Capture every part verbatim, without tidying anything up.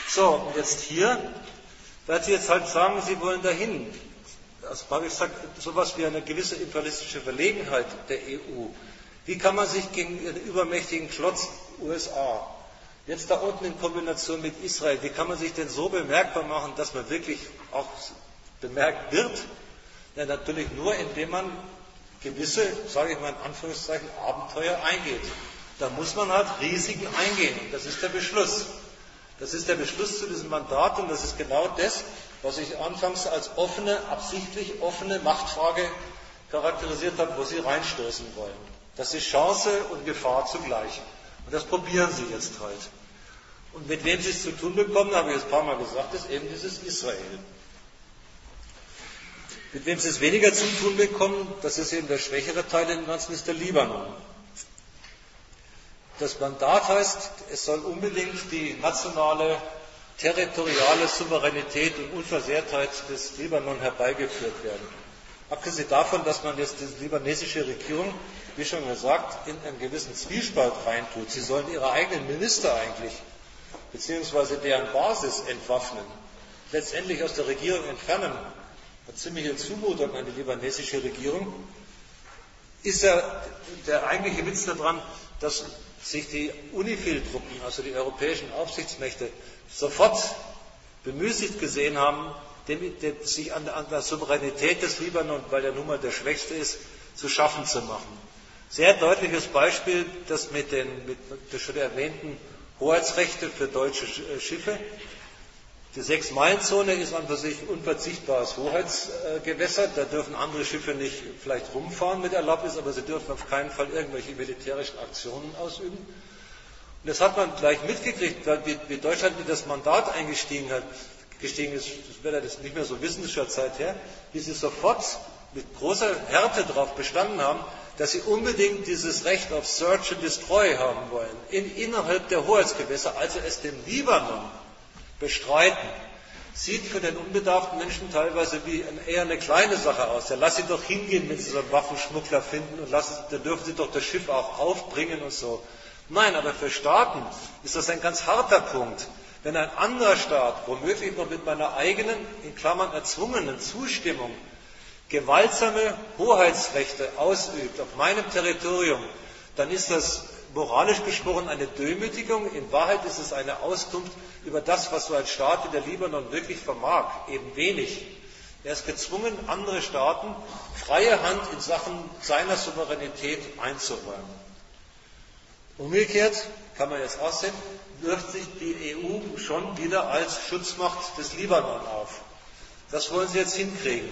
So, und jetzt hier, weil Sie jetzt halt sagen, Sie wollen dahin. Also habe ich gesagt, so etwas wie eine gewisse imperialistische Verlegenheit der E U. Wie kann man sich gegen den übermächtigen Klotz U S A, jetzt da unten in Kombination mit Israel, wie kann man sich denn so bemerkbar machen, dass man wirklich auch bemerkt wird? Ja, natürlich nur, indem man gewisse, sage ich mal in Anführungszeichen, Abenteuer eingeht. Da muss man halt Risiken eingehen. Und das ist der Beschluss. Das ist der Beschluss zu diesem Mandat und das ist genau das, was ich anfangs als offene, absichtlich offene Machtfrage charakterisiert habe, wo Sie reinstoßen wollen. Das ist Chance und Gefahr zugleich. Und das probieren Sie jetzt halt. Und mit wem Sie es zu tun bekommen, habe ich jetzt ein paar Mal gesagt, ist eben dieses Israel. Mit wem Sie es weniger zu tun bekommen, das ist eben der schwächere Teil im Ganzen, ist der Libanon. Das Mandat heißt, es soll unbedingt die nationale, territoriale Souveränität und Unversehrtheit des Libanon herbeigeführt werden. Abgesehen davon, dass man jetzt die libanesische Regierung, wie schon gesagt, in einen gewissen Zwiespalt reintut. Sie sollen ihre eigenen Minister eigentlich, beziehungsweise deren Basis entwaffnen, letztendlich aus der Regierung entfernen. Eine ziemliche Zumutung an die libanesische Regierung. Ist ja der eigentliche Witz daran, dass sich die UNIFIL-Truppen, also die europäischen Aufsichtsmächte, sofort bemüßigt gesehen haben, sich an der Souveränität des Libanon, weil der nun mal der Schwächste ist, zu schaffen zu machen. Sehr deutliches Beispiel, das mit den mit der schon erwähnten Hoheitsrechte für deutsche Schiffe. Die Sechs-Meilen-Zone ist an für sich unverzichtbares Hoheitsgewässer. Da dürfen andere Schiffe nicht vielleicht rumfahren mit Erlaubnis, aber sie dürfen auf keinen Fall irgendwelche militärischen Aktionen ausüben. Und das hat man gleich mitgekriegt, weil wie Deutschland in das Mandat eingestiegen hat, gestiegen ist, das wird ja das nicht mehr so wissen, das ist schon Zeit her, wie sie sofort mit großer Härte darauf bestanden haben, dass sie unbedingt dieses Recht auf Search and Destroy haben wollen, in, innerhalb der Hoheitsgewässer, also es dem Libanon bestreiten. Sieht für den unbedarften Menschen teilweise wie eher eine kleine Sache aus. Ja, lass sie doch hingehen, wenn sie so einen Waffenschmuggler finden und lassen, dann dürfen sie doch das Schiff auch aufbringen und so. Nein, aber für Staaten ist das ein ganz harter Punkt. Wenn ein anderer Staat, womöglich noch mit meiner eigenen, in Klammern erzwungenen Zustimmung, gewaltsame Hoheitsrechte ausübt auf meinem Territorium, dann ist das moralisch gesprochen eine Demütigung. In Wahrheit ist es eine Auskunft über das, was so ein Staat wie der Libanon wirklich vermag, eben wenig. Er ist gezwungen, andere Staaten freie Hand in Sachen seiner Souveränität einzuräumen. Umgekehrt kann man jetzt auch sehen, wirft sich die E U schon wieder als Schutzmacht des Libanon auf. Das wollen sie jetzt hinkriegen.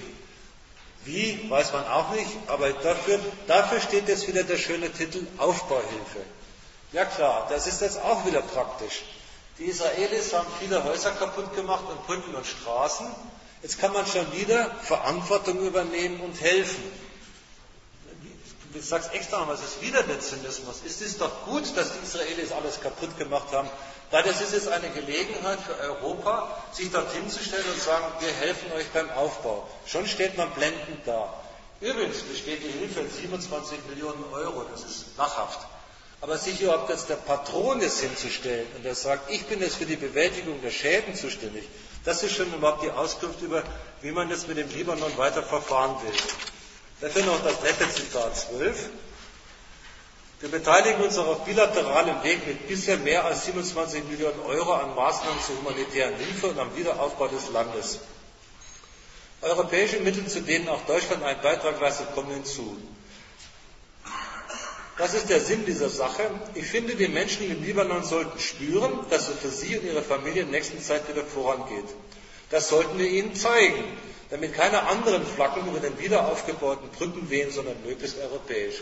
Wie, weiß man auch nicht, aber dafür, dafür steht jetzt wieder der schöne Titel Aufbauhilfe. Ja klar, das ist jetzt auch wieder praktisch. Die Israelis haben viele Häuser kaputt gemacht und Brücken und Straßen. Jetzt kann man schon wieder Verantwortung übernehmen und helfen. Ich sage es extra nochmal, es ist wieder der Zynismus. Es ist doch gut, dass die Israelis alles kaputt gemacht haben, weil das ist jetzt eine Gelegenheit für Europa, sich dorthin zu stellen und zu sagen, wir helfen euch beim Aufbau. Schon steht man blendend da. Übrigens besteht die Hilfe in siebenundzwanzig Millionen Euro, das ist lachhaft. Aber sich überhaupt als der Patron ist hinzustellen und der sagt, ich bin jetzt für die Bewältigung der Schäden zuständig, das ist schon überhaupt die Auskunft über, wie man jetzt mit dem Libanon weiter verfahren will. Dafür noch das nette Zitat zwölf. Wir beteiligen uns auch auf bilateralem Weg mit bisher mehr als siebenundzwanzig Millionen Euro an Maßnahmen zur humanitären Hilfe und am Wiederaufbau des Landes. Europäische Mittel, zu denen auch Deutschland einen Beitrag leistet, kommen hinzu. Das ist der Sinn dieser Sache. Ich finde, die Menschen im Libanon sollten spüren, dass es für sie und ihre Familie in der nächsten Zeit wieder vorangeht. Das sollten wir ihnen zeigen, damit keine anderen Flaggen über den wiederaufgebauten Brücken wehen, sondern möglichst europäische.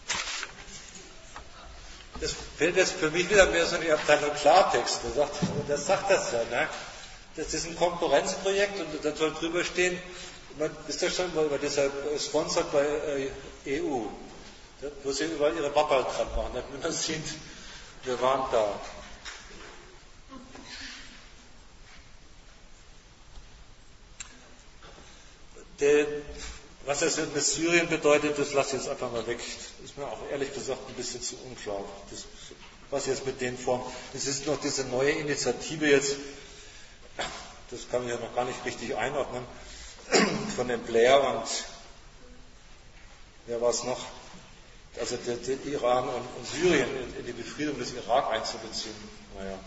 Das fällt jetzt für mich wieder mehr so in die Abteilung Klartext. Das sagt das, sagt das ja. Ne? Das ist ein Konkurrenzprojekt und da soll drüber stehen, man ist ja schon mal deshalb sponsored bei äh, E U, wo sie überall ihre Wappel dran machen, damit man sieht, wir waren da. Der, was das mit Syrien bedeutet, das lasse ich jetzt einfach mal weg. Das ist mir auch ehrlich gesagt ein bisschen zu unklar, das, was jetzt mit denen vorn. Es ist noch diese neue Initiative jetzt, das kann ich ja noch gar nicht richtig einordnen, von dem Blair und wer war es noch? Also der, der Iran und, und Syrien in, in die Befriedung des Irak einzubeziehen. Naja.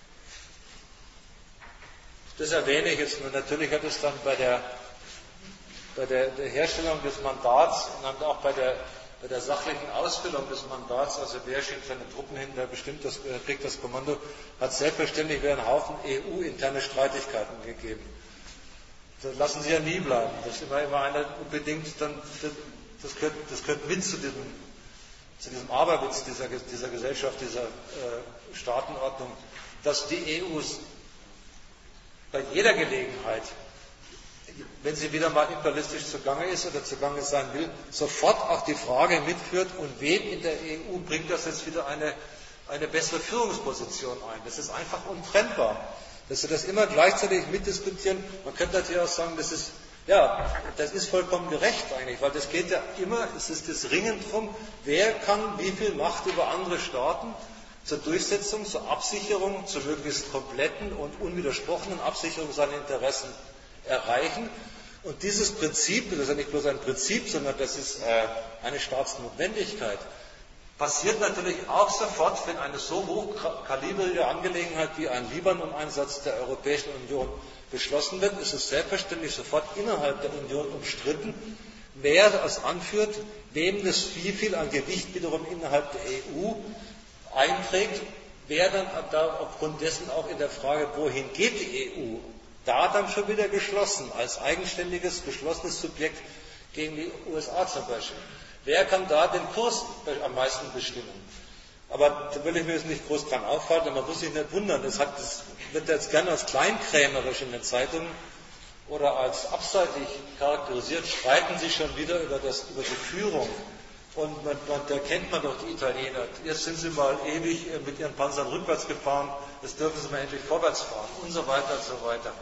Das erwähne ich jetzt nur. Natürlich hat es dann bei der, bei der, der Herstellung des Mandats und auch bei der, bei der sachlichen Ausfüllung des Mandats, also wer schickt seine Truppen hin, wer bestimmt das, wer kriegt das Kommando, hat selbstverständlich wieder einen Haufen E U-interne Streitigkeiten gegeben. Das lassen sie ja nie bleiben. Das ist immer, immer einer unbedingt, dann, das, gehört, das gehört mit zu diesem, zu diesem Aberwitz dieser, dieser Gesellschaft, dieser äh, Staatenordnung, dass die E U bei jeder Gelegenheit, wenn sie wieder mal imperialistisch zugange ist oder zugange sein will, sofort auch die Frage mitführt, und wem in der E U bringt das jetzt wieder eine, eine bessere Führungsposition ein. Das ist einfach untrennbar, dass sie das immer gleichzeitig mitdiskutieren. Man könnte natürlich auch sagen, das ist, ja, das ist vollkommen gerecht eigentlich, weil das geht ja immer, es ist das Ringen drum, wer kann wie viel Macht über andere Staaten zur Durchsetzung, zur Absicherung, zur möglichst kompletten und unwidersprochenen Absicherung seiner Interessen erreichen. Und dieses Prinzip, das ist ja nicht bloß ein Prinzip, sondern das ist äh, eine Staatsnotwendigkeit, passiert natürlich auch sofort, wenn eine so hochkalibrige Angelegenheit wie ein Libanon-Einsatz der Europäischen Union beschlossen wird, ist es selbstverständlich sofort innerhalb der Union umstritten, wer das anführt, wem das wie viel an Gewicht wiederum innerhalb der E U einträgt, wer dann da aufgrund dessen auch in der Frage, wohin geht die E U, da dann schon wieder geschlossen, als eigenständiges, geschlossenes Subjekt gegen die U S A zum Beispiel. Wer kann da den Kurs am meisten bestimmen? Aber da will ich mir jetzt nicht groß dran aufhalten, man muss sich nicht wundern, das, hat, das wird jetzt gerne als kleinkrämerisch in den Zeitungen oder als abseitig charakterisiert, streiten sich schon wieder über, das, über die Führung. Und man, man, da kennt man doch die Italiener. Jetzt sind sie mal ewig mit ihren Panzern rückwärts gefahren, jetzt dürfen sie mal endlich vorwärts fahren und so weiter und so weiter.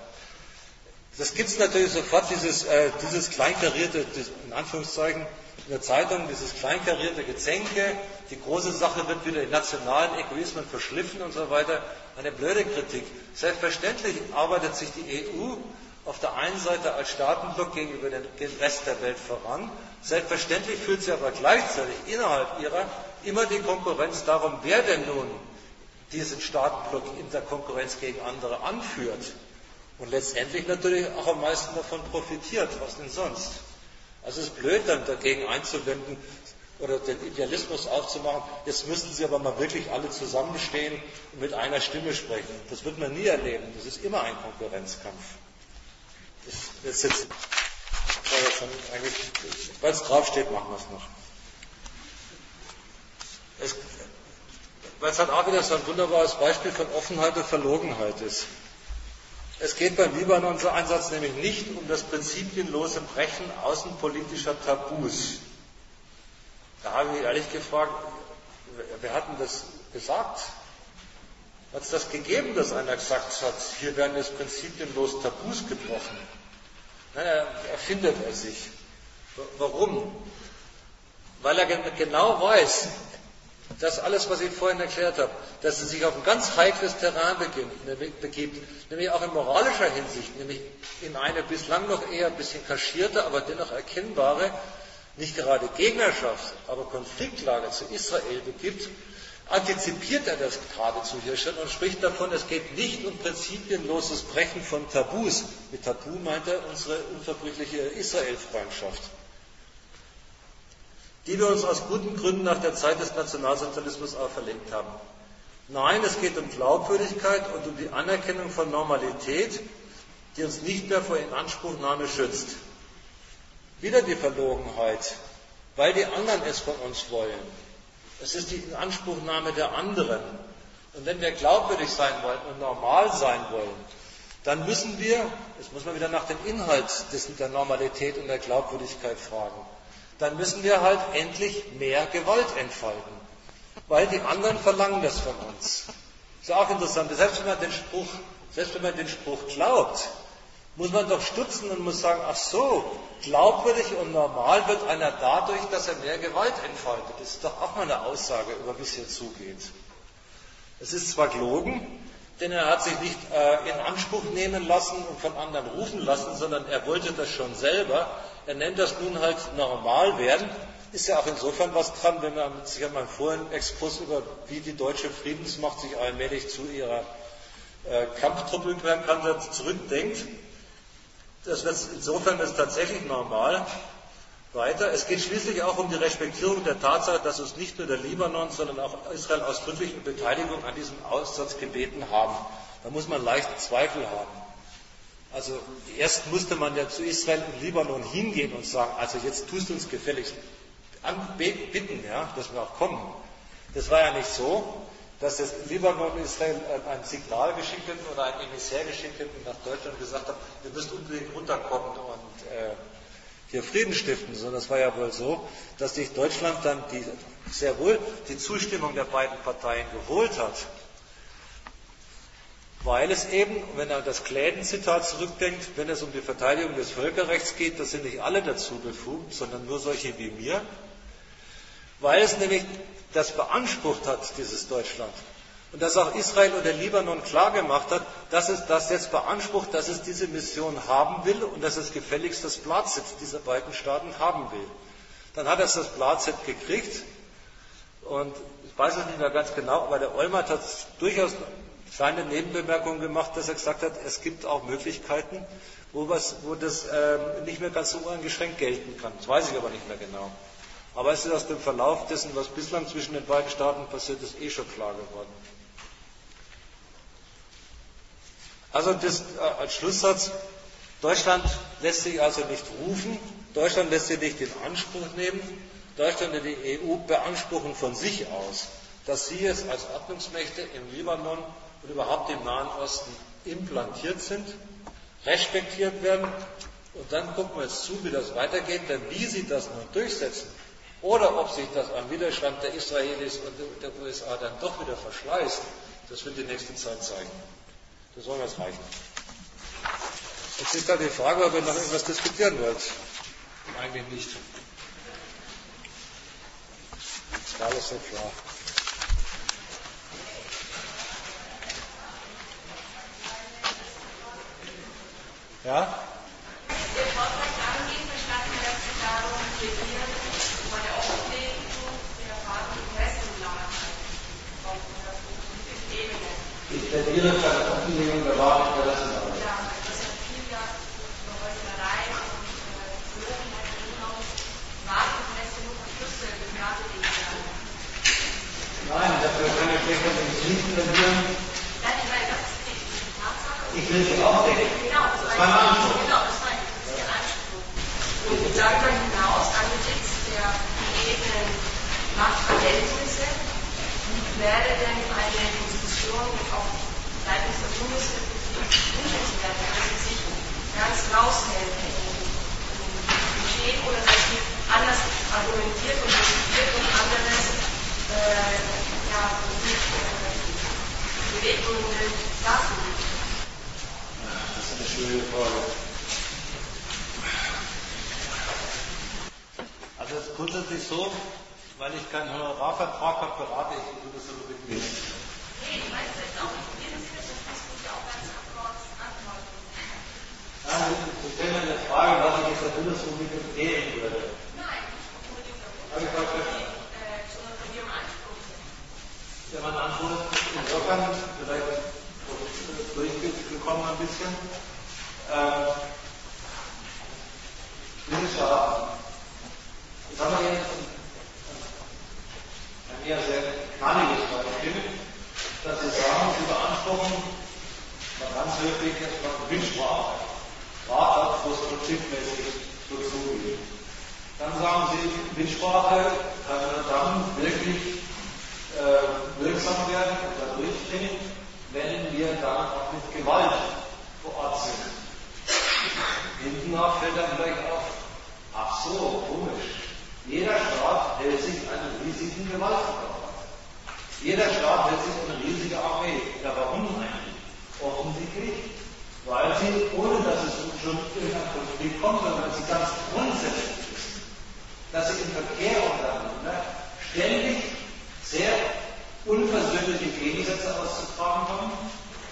Das gibt es natürlich sofort, dieses, äh, dieses kleinkarierte, in Anführungszeichen, in der Zeitung, dieses kleinkarierte Gezänke, die große Sache wird wieder in nationalen Egoismen verschliffen und so weiter. Eine blöde Kritik. Selbstverständlich arbeitet sich die E U auf der einen Seite als Staatenblock gegenüber dem Rest der Welt voran. Selbstverständlich führt sie aber gleichzeitig innerhalb ihrer immer die Konkurrenz darum, wer denn nun diesen Staatenblock in der Konkurrenz gegen andere anführt und letztendlich natürlich auch am meisten davon profitiert. Was denn sonst? Also es ist blöd, dann dagegen einzuwenden oder den Idealismus aufzumachen, jetzt müssten sie aber mal wirklich alle zusammenstehen und mit einer Stimme sprechen. Das wird man nie erleben. Das ist immer ein Konkurrenzkampf. Das, jetzt, weil es draufsteht, machen wir es noch. Es, weil es halt auch wieder so ein wunderbares Beispiel von Offenheit und Verlogenheit ist. Es geht beim Libanon-Einsatz nämlich nicht um das prinzipienlose Brechen außenpolitischer Tabus. Da habe ich ehrlich gefragt, wer hat denn das gesagt? Hat es das gegeben, dass einer gesagt hat, hier werden jetzt prinzipienlos Tabus gebrochen? Nein, er erfindet er sich. Warum? Weil er genau weiß, dass alles, was ich vorhin erklärt habe, dass er sich auf ein ganz heikles Terrain begibt, nämlich auch in moralischer Hinsicht, nämlich in eine bislang noch eher ein bisschen kaschierte, aber dennoch erkennbare, nicht gerade Gegnerschaft, aber Konfliktlage zu Israel begibt, antizipiert er das geradezu hier schon und spricht davon, es geht nicht um prinzipienloses Brechen von Tabus. Mit Tabu meint er unsere unverbrüchliche Israel-Freundschaft, die wir uns aus guten Gründen nach der Zeit des Nationalsozialismus auferlegt haben. Nein, es geht um Glaubwürdigkeit und um die Anerkennung von Normalität, die uns nicht mehr vor Inanspruchnahme schützt. Wieder die Verlogenheit, weil die anderen es von uns wollen. Es ist die Inanspruchnahme der anderen. Und wenn wir glaubwürdig sein wollen und normal sein wollen, dann müssen wir, jetzt muss man wieder nach dem Inhalt der Normalität und der Glaubwürdigkeit fragen, dann müssen wir halt endlich mehr Gewalt entfalten. Weil die anderen verlangen das von uns. Das ist auch interessant. Selbst wenn man den Spruch, selbst wenn man den Spruch glaubt, muss man doch stutzen und muss sagen, ach so, glaubwürdig und normal wird einer dadurch, dass er mehr Gewalt entfaltet. Das ist doch auch mal eine Aussage, über wie es hier zugeht. Es ist zwar gelogen, denn er hat sich nicht äh, in Anspruch nehmen lassen und von anderen rufen lassen, sondern er wollte das schon selber. Er nennt das nun halt normal werden. Ist ja auch insofern was dran, wenn man sich an meinen vorigen Exkurs über wie die deutsche Friedensmacht sich allmählich zu ihrer äh, Kampftruppe zurückdenkt. Das wird insofern ist tatsächlich normal. Weiter. Es geht schließlich auch um die Respektierung der Tatsache, dass uns nicht nur der Libanon, sondern auch Israel ausdrücklich um Beteiligung an diesem Aussatz gebeten haben. Da muss man leicht Zweifel haben. Also erst musste man ja zu Israel und Libanon hingehen und sagen, also jetzt tust du uns gefälligst bitten, ja, dass wir auch kommen. Das war ja nicht so, dass das Libanon und Israel ein Signal geschickt hätten oder ein Emissär geschickt hätten und nach Deutschland gesagt haben, ihr müsst unbedingt runterkommen und äh, hier Frieden stiften, sondern es war ja wohl so, dass sich Deutschland dann die, sehr wohl die Zustimmung der beiden Parteien geholt hat, weil es eben, wenn er an das Kläden-Zitat zurückdenkt, wenn es um die Verteidigung des Völkerrechts geht, da sind nicht alle dazu befugt, sondern nur solche wie mir, weil es nämlich das beansprucht hat, dieses Deutschland. Und dass auch Israel und der Libanon klargemacht hat, dass es das jetzt beansprucht, dass es diese Mission haben will und dass es gefälligst das Blatt dieser beiden Staaten haben will. Dann hat es das Blatt gekriegt und ich weiß es nicht mehr ganz genau, aber der Olmert hat durchaus kleine Nebenbemerkungen gemacht, dass er gesagt hat, es gibt auch Möglichkeiten, wo, was, wo das ähm, nicht mehr ganz so uneingeschränkt gelten kann. Das weiß ich aber nicht mehr genau. Aber es ist aus dem Verlauf dessen, was bislang zwischen den beiden Staaten passiert ist, eh schon klar geworden. Also das, äh, als Schlusssatz, Deutschland lässt sich also nicht rufen, Deutschland lässt sich nicht in Anspruch nehmen, Deutschland und die E U beanspruchen von sich aus, dass sie es als Ordnungsmächte im Libanon und überhaupt im Nahen Osten implantiert sind, respektiert werden und dann gucken wir jetzt zu, wie das weitergeht, denn wie sie das nun durchsetzen oder ob sich das am Widerstand der Israelis und der U S A dann doch wieder verschleißt, das wird die nächste Zeit zeigen. Das soll jetzt reichen. Jetzt ist da die Frage, ob ihr noch irgendwas diskutieren wollt. Eigentlich nicht. Das war alles so klar. Ja? Der Vortrag angeht, verstanden wir, dass Sie darum plädieren, bei der Offenlegung der Fragen die Interessenlage auf der politischen Ebene. Ich plädiere für eine Offenlegung der wahren Interessenlage. Ja, das ist ja viel ja über Heuchlerei und Verlogenheit hinaus. Wareninteresse nur verschlüsselt und nachgelegt werden. Nein, dafür kann ich nicht nicht plädieren. Nein, ich meine, das ist die Tatsache. Ich will sie auch denken. Genau, das Das ist mein Anspruch. Genau, das meine ich. Das ist der Anspruch. Und darüber hinaus, angesichts der gegebenen Machtverhältnisse, wäre denn eine Diskussion auch seitens der Bundesrepublik wünschenswert, dass sie sich ganz raushält im Geschehen oder dass sie anders argumentiert und diskutiert und anderes äh, ja, nicht äh, Beweggründe lassen. Das ist eine schwierige Frage. Also es ist grundsätzlich so, weil ich keinen Honorarvertrag habe, berate ich die Bundesrepublik nicht. Nee, ich meine, das ist auch nicht jedes Wissen, das muss ja auch ganz abgeordnet antworten. Nein, Sie stellen mir eine Frage, was ich jetzt der Bundesrepublik empfehlen würde. Nein, nicht unbedingt der Habe ich verstanden? äh, sondern von ihrem Anspruch. Ja, mein Anspruch ist insofern vielleicht durchgekommen ein bisschen. Ähm, diese Staaten, das haben wir jetzt ein eher sehr knalliges Beispiel, dass Sie sagen, Sie beanspruchen, mal ganz höflich jetzt mal Gewinnsprache. Sprache, wo es prinzipmäßig so zugeht. Dann sagen Sie, Gewinnsprache kann dann wirklich äh, wirksam werden oder durchdringen, wenn wir dann auch mit Gewalt vor Ort sind. Hinten nach fällt dann gleich auf, ach so, komisch. Jeder Staat hält sich einen riesigen Gewaltapparat. Jeder Staat hält sich eine riesige Armee. Ja, warum eigentlich? Offensichtlich, weil sie, ohne dass es schon in einen Konflikt kommt, sondern dass sie ganz grundsätzlich ist, dass sie im Verkehr untereinander ständig sehr unversöhnliche Gegensätze auszutragen haben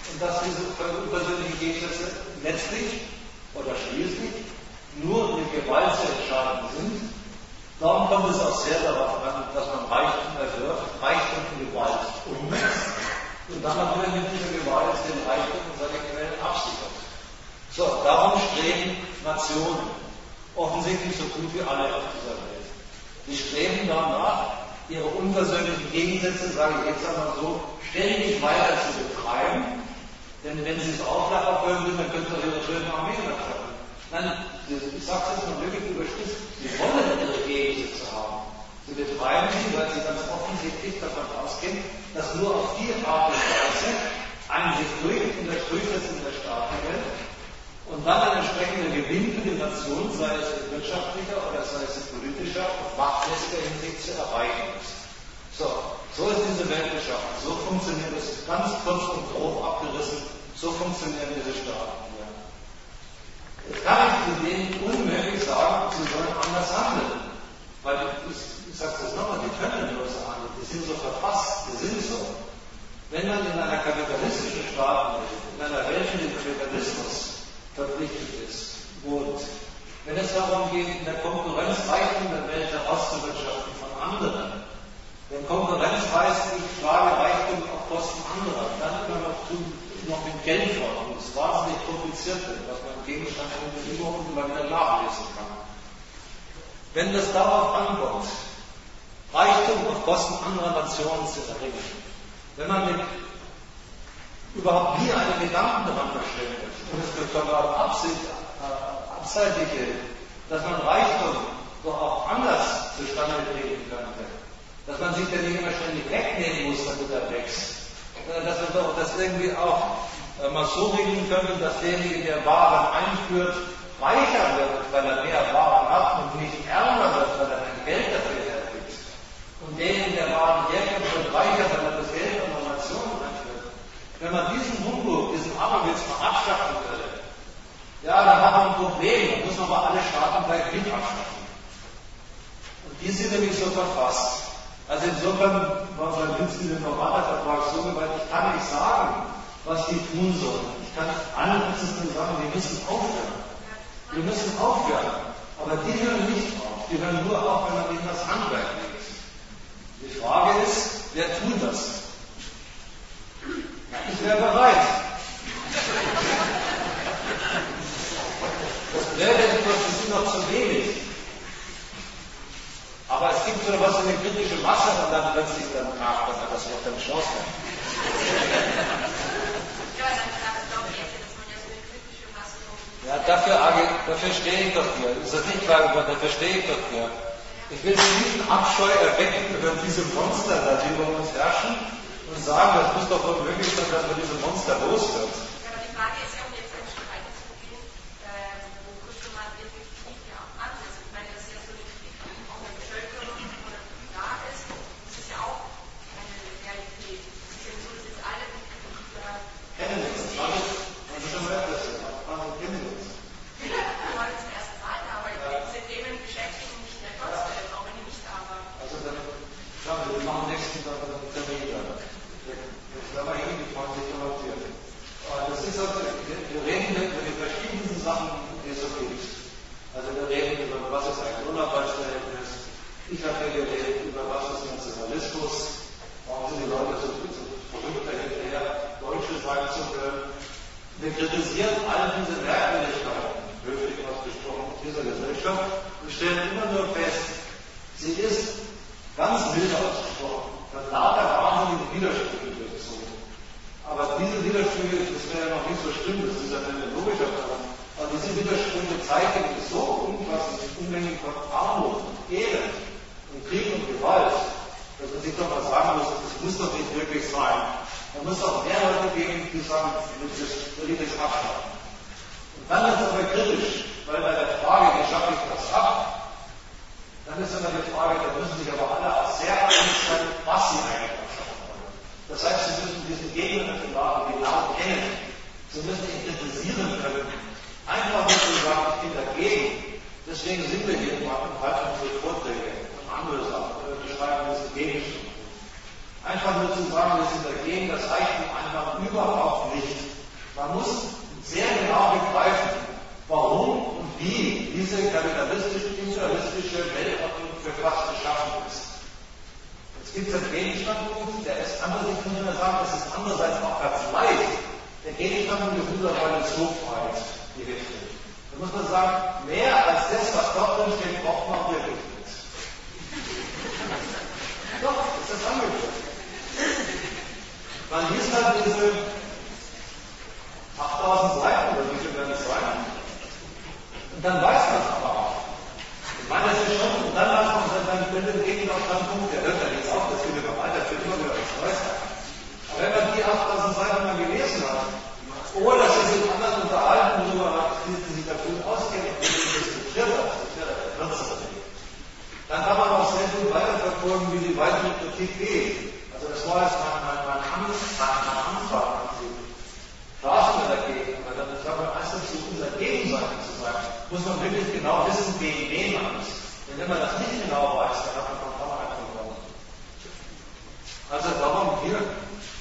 und dass diese unpersönlichen Gegensätze letztlich oder schließlich nur mit Gewalt zu entscheiden sind. Darum kommt es auch sehr darauf an, dass man Reichtum erwirbt, Reichtum in Gewalt umsetzt und dann natürlich mit dieser Gewalt den Reichtum und seine Quellen absichert. So, darum streben Nationen, offensichtlich so gut wie alle auf dieser Welt. Sie streben danach, ihre unversöhnlichen Gegensätze, sage ich jetzt einmal so, ständig weiter zu betreiben, denn wenn sie es auflachen würden, dann könnten sie ihre schöne Armee schaffen. Nein, ich sage es jetzt mal wirklich überspitzt, sie wollen ihre Gegensätze haben. Sie betreiben sie, weil sie ganz offensichtlich davon ausgehen, dass nur auf die Art und Weise ein sich durch und der Durchsetzen der Staatenwelt und dann ein entsprechender Gewinn für die Nation, sei es in wirtschaftlicher oder sei es in politischer und machtmäßiger Hinsicht zu erreichen ist. So, so ist diese Welt geschaffen. So funktioniert es ganz kurz und grob abgerissen. So funktionieren diese Staaten hier. Jetzt kann ich zu denen unmöglich sagen, sie sollen anders handeln. Weil ich, ich sage das nochmal, die können nur so handeln. Die sind so verfasst, die sind so. Wenn man in einer kapitalistischen Staatenwelt, in einer Welt, in der Kapitalismus verpflichtet ist, wohnt, wenn es darum geht, in der Konkurrenz Reichtum der Welt herauszubewirtschaften von anderen, wenn Konkurrenz heißt, ich schlage Reichtum auf Kosten anderer, dann kann man noch mit Geld fordern. Das ist wahnsinnig kompliziert, was man im Gegenstand von Bedingungen immer wieder nachlesen kann. Wenn das darauf ankommt, Reichtum auf Kosten anderer Nationen zu erringen, wenn man mit überhaupt nie einen Gedanken daran verstellt und es für sogar abseitige, dass man Reichtum doch auch anders zustande bringen könnte, dass man sich den nicht immer ständig wegnehmen muss, damit er wächst, dass man doch das irgendwie auch äh, mal so regeln könnte, dass derjenige, der Waren einführt, reicher wird, weil er mehr Waren hat und nicht ärmer wird, weil er kein Geld dafür hergibt. Und derjenige, der Waren hergibt, wird reicher, weil er das Geld von der Nation einführt. Wenn man diesen Humbug, diesen Aberwitz mal abschaffen würde, ja, dann hat man ein Problem, dann muss man aber alle Staaten gleich mit abschaffen. Und die sind nämlich so verfasst. Also insofern war sein Witz in dem Normalvertrag so gewalt, ich kann nicht sagen, was die tun sollen. Ich kann allen Ärzten sagen, wir müssen aufhören. Wir müssen aufhören. Aber die hören nicht auf. Die hören nur auf, wenn man ihnen das Handwerk legt. Die Frage ist, wer tut das? Ich wäre bereit. Das wäre das noch zu wenig. Aber es gibt so etwas wie eine kritische Masse und dann plötzlich dann ach, dann hat das noch keine Chance mehr. Ja, dafür, dafür stehe ich doch hier. Ist das nicht klar geworden? Dafür stehe ich doch hier. Ich will diesen Abscheu erwecken über diese Monster, da die über uns herrschen und sagen, das muss doch wohl möglich sein, dass man diese Monster los wird. Ja, aber die Frage ist ja, um jetzt ein Stück weiterzugehen, äh, wo Kuschelmann wirklich tief ja auch ansetzt. Ich meine, das ist ja so eine Kritik, die auch in der Bevölkerung oder da ist. Das ist ja auch eine Realität. Es ist ja so, dass jetzt alle die kennen Sie das? War das schon mal öfters? Also kennen Sie das? Wir wollen zum ersten Mal da, aber diese Themen beschäftigen mich ja trotzdem, auch wenn ich nicht da war. Also dann schauen wir, wir machen nächsten Tag einen Termin dann. Das werden wir irgendwie freundlich kommentieren. Das ist also, wir reden über die verschiedensten Sachen, die es so gibt. Also wir reden über, was ist ein Lohnarbeitsverhältnis. Ich habe ja geredet über, was ist Nationalismus. Warum sind die Leute so verrückt dahinterher, Deutsche sagen zu können. Wir kritisieren all diese Merkwürdigkeiten, höflich ausgesprochen, dieser Gesellschaft und stellen immer nur fest, sie ist ganz milde ausgesprochen, von lauter wahnsinnigen Widersprüche durchzogen. Aber diese Widersprüche, das wäre ja noch nicht so schlimm, das ist ja eine logische Frage. Aber diese Widersprüche zeigen so umfassend Unmengen von Armut, Elend und Krieg und Gewalt, dass man sich doch mal sagen muss, das muss doch nicht wirklich sein. Man muss auch mehr Leute geben, die sagen, das will ich das abschaffen. Und dann ist es aber kritisch, weil bei der Frage, wie schaffe ich das ab, dann ist immer die Frage, da müssen sich aber alle auch sehr einig sein, was sie eigentlich abschaffen wollen. Das heißt, sie müssen diesen Gegenüberwahren genau kennen. Sie müssen ihn kritisieren können. Einfach nur zu sagen, ich bin dagegen. Deswegen sind wir hier und halten unsere Vorträge und andere Sachen, beschreiben diese Gegenstände. Einfach nur zu sagen, wir sind dagegen, das reicht, um kann man überhaupt nicht. Man muss sehr genau begreifen, warum und wie diese kapitalistisch-imperialistische Weltordnung für fast geschaffen ist. Es gibt einen Gegenstandpunkt, der ist andererseits, muss man sagen, das ist andererseits auch ganz leicht. Der Gegenstandpunkt ist mittlerweile so weit die Richtung. Da muss man sagen, mehr als das, was dort drin steht, braucht man wirklich nicht. Doch, ist das Angebot. Man liest halt diese achttausend Seiten, oder wie viel werden es sein? Und dann weiß man es aber auch. Ich meine, das ist schon, und dann hat man dann mit dem Gegenstandpunkt, der hört ja nichts auf, das geht immer weiter, für immer wieder was Neues. Aber wenn man die achttausend Seiten mal gelesen hat, oder dass sich mit anderen unterhalten, worüber hat, die sich dafür auskennen und die diskutiert hat, das wäre der kürzere Weg. Dann kann man auch sehr gut weiterverfolgen, wie die weitere Kritik geht. Also das war jetzt mein, mein, mein Anfang, mein Anfang. Da sind wir dagegen, aber dann ist aber meistens so unser Gegenseite zu sein, muss man wirklich genau wissen, gegen wen man ist. Denn wenn man das nicht genau weiß, dann hat man von vornherein verloren. Also warum hier?